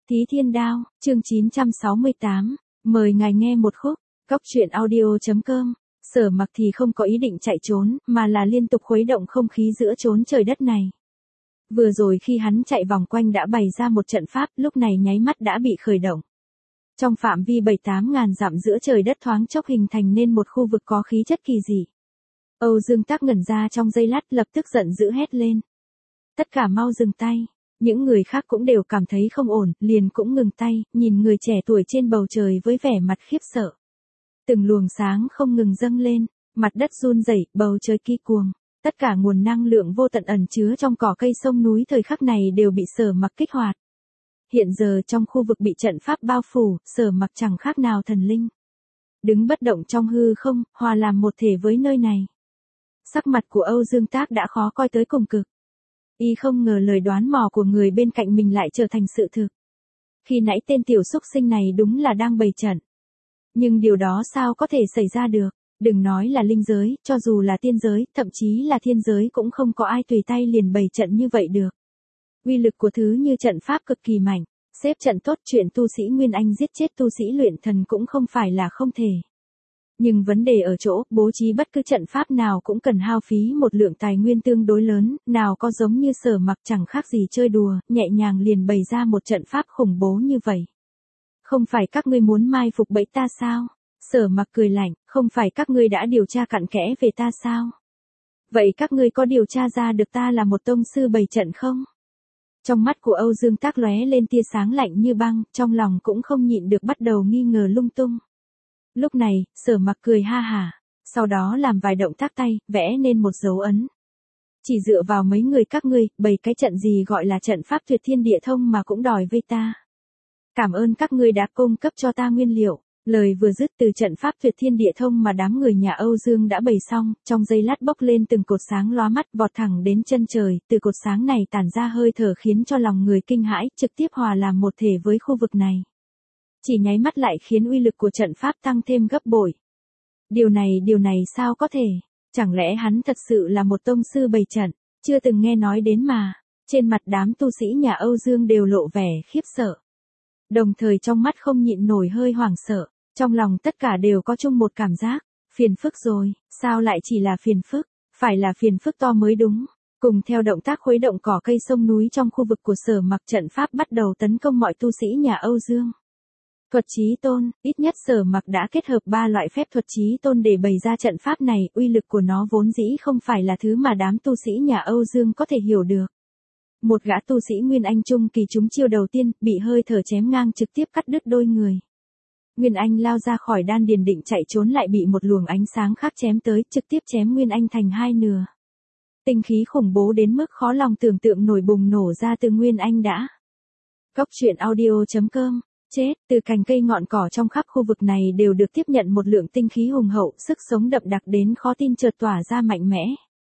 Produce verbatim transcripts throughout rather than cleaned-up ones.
Thí Thiên Đao, chương chín trăm sáu mươi tám, mời ngài nghe một khúc, góc truyện audio.com, Sở Mặc thì không có ý định chạy trốn, mà là liên tục khuấy động không khí giữa chốn trời đất này. Vừa rồi khi hắn chạy vòng quanh đã bày ra một trận pháp, lúc này nháy mắt đã bị khởi động. Trong phạm vi bảy tám ngàn dặm giữa trời đất thoáng chốc hình thành nên một khu vực có khí chất kỳ dị. Âu Dương Tác ngẩn ra trong giây lát, lập tức giận dữ hét lên. Tất cả mau dừng tay. Những người khác cũng đều cảm thấy không ổn, liền cũng ngừng tay, nhìn người trẻ tuổi trên bầu trời với vẻ mặt khiếp sợ. Từng luồng sáng không ngừng dâng lên, mặt đất run rẩy, bầu trời kỳ cuồng. Tất cả nguồn năng lượng vô tận ẩn chứa trong cỏ cây sông núi thời khắc này đều bị Sở Mặc kích hoạt. Hiện giờ trong khu vực bị trận pháp bao phủ, Sở Mặc chẳng khác nào thần linh. Đứng bất động trong hư không, hòa làm một thể với nơi này. Sắc mặt của Âu Dương Tác đã khó coi tới cùng cực. Y không ngờ lời đoán mò của người bên cạnh mình lại trở thành sự thực. Khi nãy tên tiểu xúc sinh này đúng là đang bày trận. Nhưng điều đó sao có thể xảy ra được, đừng nói là linh giới, cho dù là tiên giới, thậm chí là thiên giới cũng không có ai tùy tay liền bày trận như vậy được. Uy lực của thứ như trận pháp cực kỳ mạnh, xếp trận tốt, chuyện tu sĩ Nguyên Anh giết chết tu sĩ luyện thần cũng không phải là không thể. Nhưng vấn đề ở chỗ, bố trí bất cứ trận pháp nào cũng cần hao phí một lượng tài nguyên tương đối lớn, nào có giống như Sở Mặc chẳng khác gì chơi đùa, nhẹ nhàng liền bày ra một trận pháp khủng bố như vậy. Không phải các ngươi muốn mai phục bẫy ta sao? Sở Mặc cười lạnh, không phải các ngươi đã điều tra cặn kẽ về ta sao? Vậy các ngươi có điều tra ra được ta là một tông sư bày trận không? Trong mắt của Âu Dương Tác lóe lên tia sáng lạnh như băng, trong lòng cũng không nhịn được bắt đầu nghi ngờ lung tung. Lúc này, Sở Mặc cười ha hả, sau đó làm vài động tác tay, vẽ nên một dấu ấn. Chỉ dựa vào mấy người các ngươi, bày cái trận gì gọi là trận pháp tuyệt thiên địa thông mà cũng đòi với ta. Cảm ơn các ngươi đã cung cấp cho ta nguyên liệu. Lời vừa dứt, từ trận pháp tuyệt thiên địa thông mà đám người nhà Âu Dương đã bày xong, trong giây lát bốc lên từng cột sáng lóa mắt, vọt thẳng đến chân trời, từ cột sáng này tản ra hơi thở khiến cho lòng người kinh hãi, trực tiếp hòa làm một thể với khu vực này. Chỉ nháy mắt lại khiến uy lực của trận pháp tăng thêm gấp bội. Điều này, điều này sao có thể? Chẳng lẽ hắn thật sự là một tông sư bày trận? Chưa từng nghe nói đến mà. Trên mặt đám tu sĩ nhà Âu Dương đều lộ vẻ khiếp sợ. Đồng thời trong mắt không nhịn nổi hơi hoảng sợ. Trong lòng tất cả đều có chung một cảm giác. Phiền phức rồi, sao lại chỉ là phiền phức? Phải là phiền phức to mới đúng. Cùng theo động tác khuấy động cỏ cây sông núi trong khu vực của Sở Mặc, trận pháp bắt đầu tấn công mọi tu sĩ nhà Âu Dương. Thuật chí tôn, ít nhất Sở Mặc đã kết hợp ba loại phép thuật chí tôn để bày ra trận pháp này, uy lực của nó vốn dĩ không phải là thứ mà đám tu sĩ nhà Âu Dương có thể hiểu được. Một gã tu sĩ Nguyên Anh trung kỳ trúng chiêu đầu tiên, bị hơi thở chém ngang trực tiếp cắt đứt đôi người. Nguyên Anh lao ra khỏi đan điền định chạy trốn lại bị một luồng ánh sáng khác chém tới, trực tiếp chém Nguyên Anh thành hai nửa. Tinh khí khủng bố đến mức khó lòng tưởng tượng nổi bùng nổ ra từ Nguyên Anh đã. Góc truyện audio.com. Chết, từ cành cây ngọn cỏ trong khắp khu vực này đều được tiếp nhận một lượng tinh khí hùng hậu, sức sống đậm đặc đến khó tin chợt tỏa ra mạnh mẽ.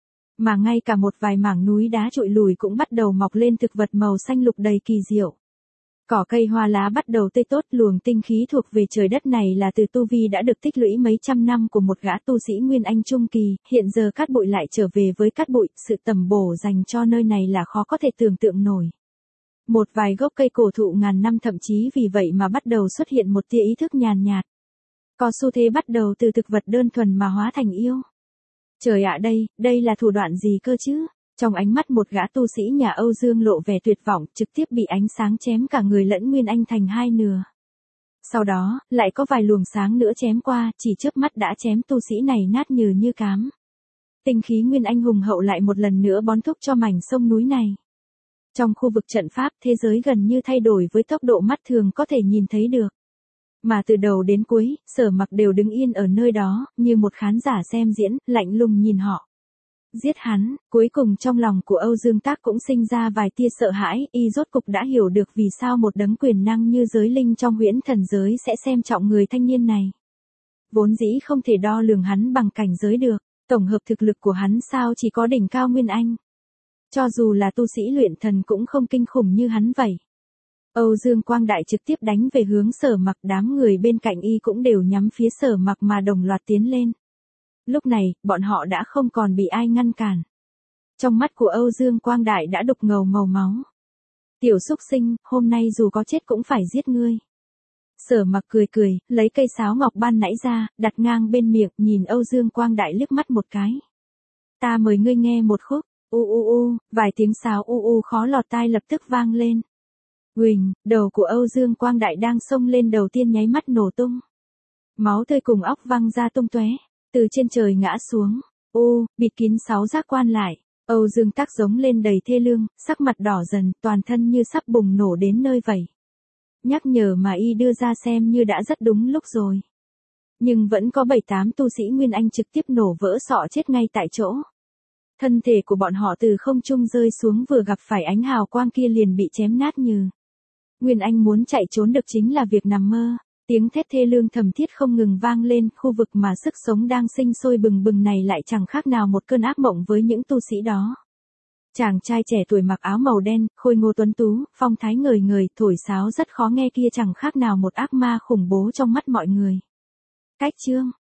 Mà ngay cả một vài mảng núi đá trụi lùi cũng bắt đầu mọc lên thực vật màu xanh lục đầy kỳ diệu. Cỏ cây hoa lá bắt đầu tươi tốt, luồng tinh khí thuộc về trời đất này là từ tu vi đã được tích lũy mấy trăm năm của một gã tu sĩ Nguyên Anh trung kỳ, hiện giờ cát bụi lại trở về với cát bụi, sự tầm bổ dành cho nơi này là khó có thể tưởng tượng nổi. Một vài gốc cây cổ thụ ngàn năm thậm chí vì vậy mà bắt đầu xuất hiện một tia ý thức nhàn nhạt. Có xu thế bắt đầu từ thực vật đơn thuần mà hóa thành yêu. Trời ạ, đây, đây là thủ đoạn gì cơ chứ? Trong ánh mắt một gã tu sĩ nhà Âu Dương lộ vẻ tuyệt vọng, trực tiếp bị ánh sáng chém cả người lẫn Nguyên Anh thành hai nửa. Sau đó, lại có vài luồng sáng nữa chém qua, chỉ chớp mắt đã chém tu sĩ này nát nhừ như cám. Tinh khí Nguyên Anh hùng hậu lại một lần nữa bón thúc cho mảnh sông núi này. Trong khu vực trận pháp, thế giới gần như thay đổi với tốc độ mắt thường có thể nhìn thấy được. Mà từ đầu đến cuối, Sở Mặc đều đứng yên ở nơi đó, như một khán giả xem diễn, lạnh lùng nhìn họ. Giết hắn, cuối cùng trong lòng của Âu Dương Tác cũng sinh ra vài tia sợ hãi, y rốt cục đã hiểu được vì sao một đấng quyền năng như giới linh trong huyễn thần giới sẽ xem trọng người thanh niên này. Vốn dĩ không thể đo lường hắn bằng cảnh giới được, tổng hợp thực lực của hắn sao chỉ có đỉnh cao Nguyên Anh. Cho dù là tu sĩ luyện thần cũng không kinh khủng như hắn vậy. Âu Dương Quang Đại trực tiếp đánh về hướng Sở Mặc, đám người bên cạnh y cũng đều nhắm phía Sở Mặc mà đồng loạt tiến lên. Lúc này, bọn họ đã không còn bị ai ngăn cản. Trong mắt của Âu Dương Quang Đại đã đục ngầu màu máu. Tiểu xúc sinh, hôm nay dù có chết cũng phải giết ngươi. Sở Mặc cười cười, lấy cây sáo ngọc ban nãy ra, đặt ngang bên miệng, nhìn Âu Dương Quang Đại liếc mắt một cái. Ta mời ngươi nghe một khúc, u u u, vài tiếng sáo u u khó lọt tai lập tức vang lên. Huỳnh, đầu của Âu Dương Quang Đại đang xông lên đầu tiên nháy mắt nổ tung. Máu tươi cùng óc văng ra tung tóe, từ trên trời ngã xuống, ô, bịt kín sáu giác quan lại. Âu Dương Tắc giống lên đầy thê lương, sắc mặt đỏ dần, toàn thân như sắp bùng nổ đến nơi vậy. Nhắc nhở mà y đưa ra xem như đã rất đúng lúc rồi. Nhưng vẫn có bảy tám tu sĩ Nguyên Anh trực tiếp nổ vỡ sọ chết ngay tại chỗ. Thân thể của bọn họ từ không trung rơi xuống vừa gặp phải ánh hào quang kia liền bị chém nát như. Nguyên Anh muốn chạy trốn được chính là việc nằm mơ. Tiếng thét thê lương thầm thiết không ngừng vang lên, khu vực mà sức sống đang sinh sôi bừng bừng này lại chẳng khác nào một cơn ác mộng với những tu sĩ đó. Chàng trai trẻ tuổi mặc áo màu đen, khôi ngô tuấn tú, phong thái ngời ngời, thổi sáo rất khó nghe kia chẳng khác nào một ác ma khủng bố trong mắt mọi người. Cách chương